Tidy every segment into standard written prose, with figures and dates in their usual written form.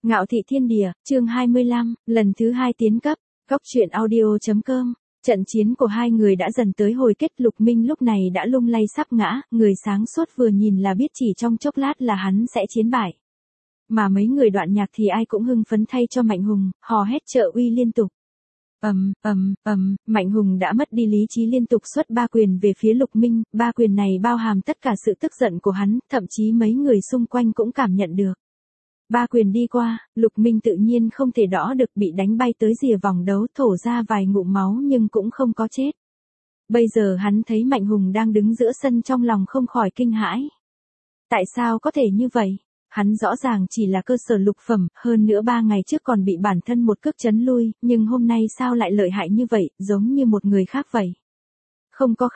Ngạo thị thiên địa, chương 25, lần thứ 2 tiến cấp, góc truyện audio.com. Trận chiến của hai người đã dần tới hồi kết. Lục Minh lúc này đã lung lay sắp ngã, người sáng suốt vừa nhìn là biết chỉ trong chốc lát là hắn sẽ chiến bại. Mà mấy người Đoạn Nhạc thì ai cũng hưng phấn thay cho Mạnh Hùng, hò hét trợ uy liên tục. Mạnh Hùng đã mất đi lý trí liên tục xuất ba quyền về phía Lục Minh, ba quyền này bao hàm tất cả sự tức giận của hắn, thậm chí mấy người xung quanh cũng cảm nhận được. Ba quyền đi qua, Lục Minh tự nhiên không thể đỡ được, bị đánh bay tới rìa vòng đấu, thổ ra vài ngụm máu nhưng cũng không có chết. Bây giờ hắn thấy Mạnh Hùng đang đứng giữa sân, trong lòng không khỏi kinh hãi. Tại sao có thể như vậy? Hắn rõ ràng chỉ là cơ sở lục phẩm, hơn nữa 3 ngày trước còn bị bản thân một cước chấn lui, nhưng hôm nay sao lại lợi hại như vậy, giống như một người khác vậy. Không có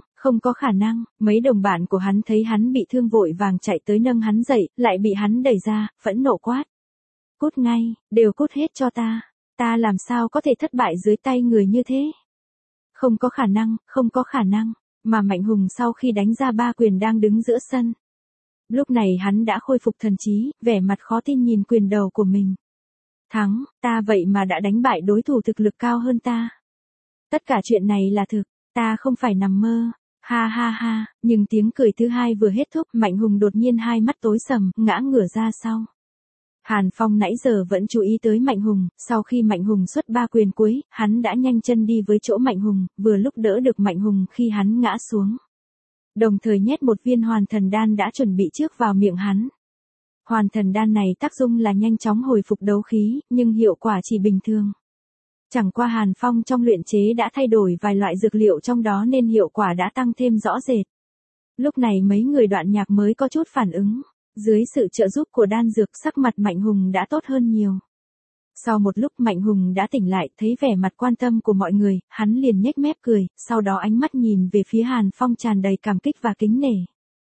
khả năng, mấy đồng bạn của hắn thấy hắn bị thương vội vàng chạy tới nâng hắn dậy, lại bị hắn đẩy ra, phẫn nộ quát. Cút ngay, đều cút hết cho ta làm sao có thể thất bại dưới tay người như thế. Không có khả năng, mà Mạnh Hùng sau khi đánh ra ba quyền đang đứng giữa sân. Lúc này hắn đã khôi phục thần trí, vẻ mặt khó tin nhìn quyền đầu của mình. Thắng, ta vậy mà đã đánh bại đối thủ thực lực cao hơn ta. Tất cả chuyện này là thực, ta không phải nằm mơ. Ha ha ha, nhưng tiếng cười thứ hai vừa hết thúc, Mạnh Hùng đột nhiên hai mắt tối sầm, ngã ngửa ra sau. Hàn Phong nãy giờ vẫn chú ý tới Mạnh Hùng, sau khi Mạnh Hùng xuất ba quyền cuối, hắn đã nhanh chân đi với chỗ Mạnh Hùng, vừa lúc đỡ được Mạnh Hùng khi hắn ngã xuống. Đồng thời nhét một viên hoàn thần đan đã chuẩn bị trước vào miệng hắn. Hoàn thần đan này tác dụng là nhanh chóng hồi phục đấu khí, nhưng hiệu quả chỉ bình thường. Chẳng qua Hàn Phong trong luyện chế đã thay đổi vài loại dược liệu trong đó nên hiệu quả đã tăng thêm rõ rệt. Lúc này mấy người Đoạn Nhạc mới có chút phản ứng. Dưới sự trợ giúp của đan dược, sắc mặt Mạnh Hùng đã tốt hơn nhiều. Sau một lúc Mạnh Hùng đã tỉnh lại, thấy vẻ mặt quan tâm của mọi người, hắn liền nhếch mép cười, sau đó ánh mắt nhìn về phía Hàn Phong tràn đầy cảm kích và kính nể.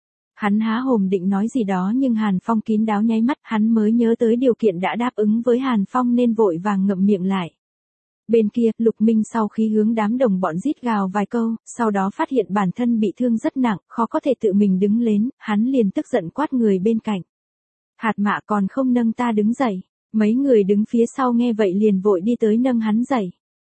Hắn há hồm định nói gì đó nhưng Hàn Phong kín đáo nháy mắt, hắn mới nhớ tới điều kiện đã đáp ứng với Hàn Phong nên vội vàng ngậm miệng lại. Bên kia, Lục Minh sau khi hướng đám đồng bọn rít gào vài câu, sau đó phát hiện bản thân bị thương rất nặng, khó có thể tự mình đứng lên, hắn liền tức giận quát người bên cạnh. Hạt Mạ còn không nâng ta đứng dậy. Mấy người đứng phía sau nghe vậy liền vội đi tới nâng hắn dậy.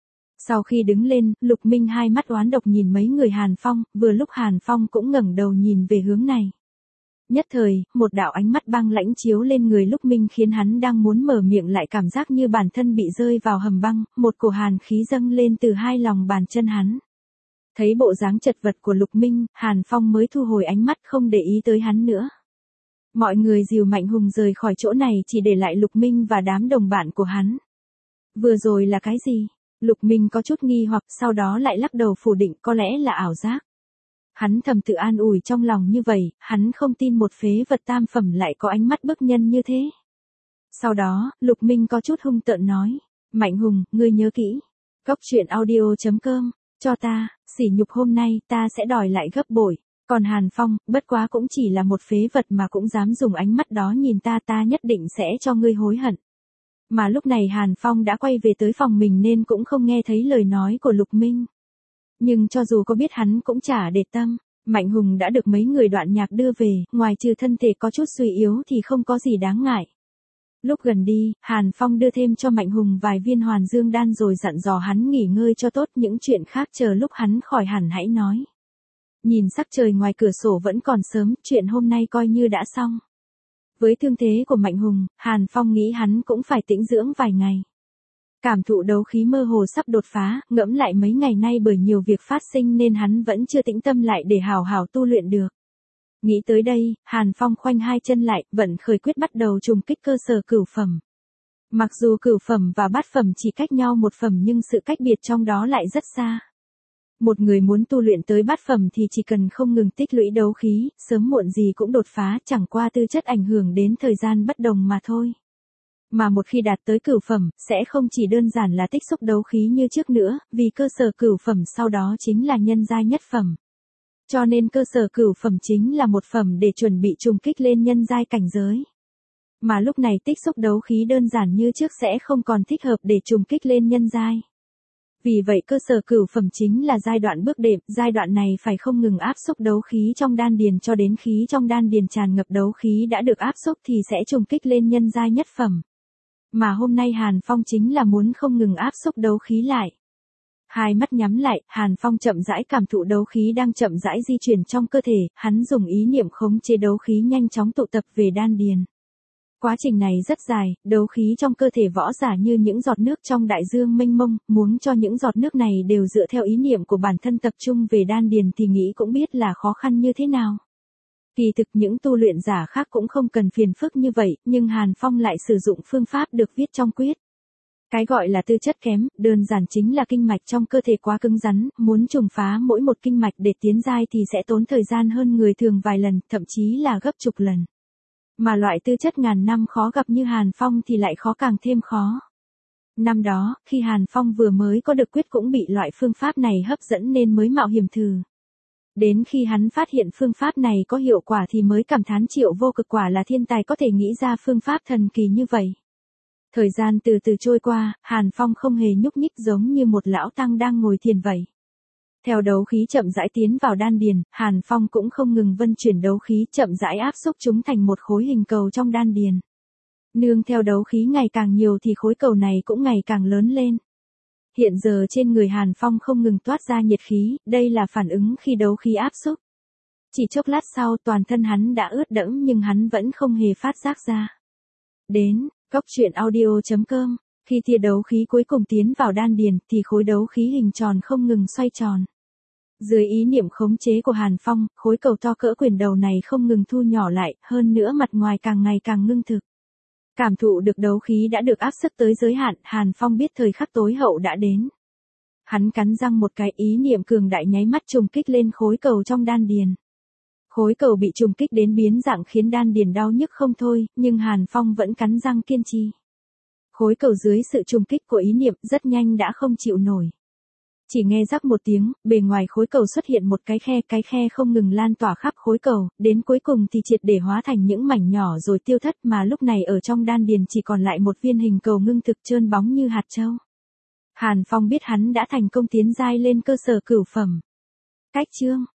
Sau khi đứng lên, Lục Minh hai mắt oán độc nhìn mấy người Hàn Phong, vừa lúc Hàn Phong cũng ngẩng đầu nhìn về hướng này. Nhất thời, một đạo ánh mắt băng lãnh chiếu lên người Lục Minh khiến hắn đang muốn mở miệng lại cảm giác như bản thân bị rơi vào hầm băng, một cổ hàn khí dâng lên từ hai lòng bàn chân hắn. Thấy bộ dáng chật vật của Lục Minh, Hàn Phong mới thu hồi ánh mắt không để ý tới hắn nữa. Mọi người dìu Mạnh Hùng rời khỏi chỗ này chỉ để lại Lục Minh và đám đồng bạn của hắn. Vừa rồi là cái gì? Lục Minh có chút nghi hoặc, sau đó lại lắc đầu phủ định, có lẽ là ảo giác. Hắn thầm tự an ủi trong lòng như vậy, hắn không tin một phế vật tam phẩm lại có ánh mắt bức nhân như thế. Sau đó, Lục Minh có chút hung tợn nói, Mạnh Hùng, ngươi nhớ kỹ. Góc truyện audio.com, cho ta, sỉ nhục hôm nay ta sẽ đòi lại gấp bội. Còn Hàn Phong, bất quá cũng chỉ là một phế vật mà cũng dám dùng ánh mắt đó nhìn ta nhất định sẽ cho ngươi hối hận. Mà lúc này Hàn Phong đã quay về tới phòng mình nên cũng không nghe thấy lời nói của Lục Minh. Nhưng cho dù có biết hắn cũng chả để tâm, Mạnh Hùng đã được mấy người Đoạn Nhạc đưa về, ngoài trừ thân thể có chút suy yếu thì không có gì đáng ngại. Lúc gần đi, Hàn Phong đưa thêm cho Mạnh Hùng vài viên hoàn dương đan rồi dặn dò hắn nghỉ ngơi cho tốt, những chuyện khác chờ lúc hắn khỏi hẳn hãy nói. Nhìn sắc trời ngoài cửa sổ vẫn còn sớm, chuyện hôm nay coi như đã xong. Với thương thế của Mạnh Hùng, Hàn Phong nghĩ hắn cũng phải tĩnh dưỡng vài ngày. Cảm thụ đấu khí mơ hồ sắp đột phá, ngẫm lại mấy ngày nay bởi nhiều việc phát sinh nên hắn vẫn chưa tĩnh tâm lại để hào hào tu luyện được. Nghĩ tới đây, Hàn Phong khoanh hai chân lại, vận khởi quyết bắt đầu trùng kích cơ sở cửu phẩm. Mặc dù cửu phẩm và bát phẩm chỉ cách nhau một phẩm nhưng sự cách biệt trong đó lại rất xa. Một người muốn tu luyện tới bát phẩm thì chỉ cần không ngừng tích lũy đấu khí, sớm muộn gì cũng đột phá, chẳng qua tư chất ảnh hưởng đến thời gian bất đồng mà thôi. Mà một khi đạt tới cửu phẩm, sẽ không chỉ đơn giản là tích xúc đấu khí như trước nữa, vì cơ sở cửu phẩm sau đó chính là nhân giai nhất phẩm. Cho nên cơ sở cửu phẩm chính là một phẩm để chuẩn bị trùng kích lên nhân giai cảnh giới. Mà lúc này tích xúc đấu khí đơn giản như trước sẽ không còn thích hợp để trùng kích lên nhân giai. Vì vậy cơ sở cửu phẩm chính là giai đoạn bước đệm, giai đoạn này phải không ngừng áp xúc đấu khí trong đan điền cho đến khí trong đan điền tràn ngập đấu khí đã được áp xúc thì sẽ trùng kích lên nhân giai nhất phẩm. Mà hôm nay Hàn Phong chính là muốn không ngừng áp xúc đấu khí lại. Hai mắt nhắm lại, Hàn Phong chậm rãi cảm thụ đấu khí đang chậm rãi di chuyển trong cơ thể, hắn dùng ý niệm khống chế đấu khí nhanh chóng tụ tập về đan điền. Quá trình này rất dài, đấu khí trong cơ thể võ giả như những giọt nước trong đại dương mênh mông, muốn cho những giọt nước này đều dựa theo ý niệm của bản thân tập trung về đan điền thì nghĩ cũng biết là khó khăn như thế nào. Kỳ thực những tu luyện giả khác cũng không cần phiền phức như vậy, nhưng Hàn Phong lại sử dụng phương pháp được viết trong quyết. Cái gọi là tư chất kém, đơn giản chính là kinh mạch trong cơ thể quá cứng rắn, muốn trùng phá mỗi một kinh mạch để tiến giai thì sẽ tốn thời gian hơn người thường vài lần, thậm chí là gấp chục lần. Mà loại tư chất ngàn năm khó gặp như Hàn Phong thì lại khó càng thêm khó. Năm đó, khi Hàn Phong vừa mới có được quyết cũng bị loại phương pháp này hấp dẫn nên mới mạo hiểm thử. Đến khi hắn phát hiện phương pháp này có hiệu quả thì mới cảm thán Triệu Vô Cực quả là thiên tài có thể nghĩ ra phương pháp thần kỳ như vậy. Thời gian từ từ trôi qua, Hàn Phong không hề nhúc nhích giống như một lão tăng đang ngồi thiền vậy. Theo đấu khí chậm rãi tiến vào đan điền, Hàn Phong cũng không ngừng vân chuyển đấu khí chậm rãi áp xúc chúng thành một khối hình cầu trong đan điền. Nương theo đấu khí ngày càng nhiều thì khối cầu này cũng ngày càng lớn lên. Hiện giờ trên người Hàn Phong không ngừng toát ra nhiệt khí, đây là phản ứng khi đấu khí áp xúc. Chỉ chốc lát sau toàn thân hắn đã ướt đẫm nhưng hắn vẫn không hề phát giác ra. Đến, goctruyện audio.com, khi tia đấu khí cuối cùng tiến vào đan điền thì khối đấu khí hình tròn không ngừng xoay tròn. Dưới ý niệm khống chế của Hàn Phong, khối cầu to cỡ quyền đầu này không ngừng thu nhỏ lại, hơn nữa mặt ngoài càng ngày càng ngưng thực. Cảm thụ được đấu khí đã được áp sức tới giới hạn, Hàn Phong biết thời khắc tối hậu đã đến. Hắn cắn răng một cái, ý niệm cường đại nháy mắt trùng kích lên khối cầu trong đan điền. Khối cầu bị trùng kích đến biến dạng khiến đan điền đau nhức không thôi, nhưng Hàn Phong vẫn cắn răng kiên trì. Khối cầu dưới sự trùng kích của ý niệm rất nhanh đã không chịu nổi. Chỉ nghe rắc một tiếng, bề ngoài khối cầu xuất hiện một cái khe không ngừng lan tỏa khắp khối cầu, đến cuối cùng thì triệt để hóa thành những mảnh nhỏ rồi tiêu thất, mà lúc này ở trong đan điền chỉ còn lại một viên hình cầu ngưng thực trơn bóng như hạt châu. Hàn Phong biết hắn đã thành công tiến giai lên cơ sở cửu phẩm. Cách chương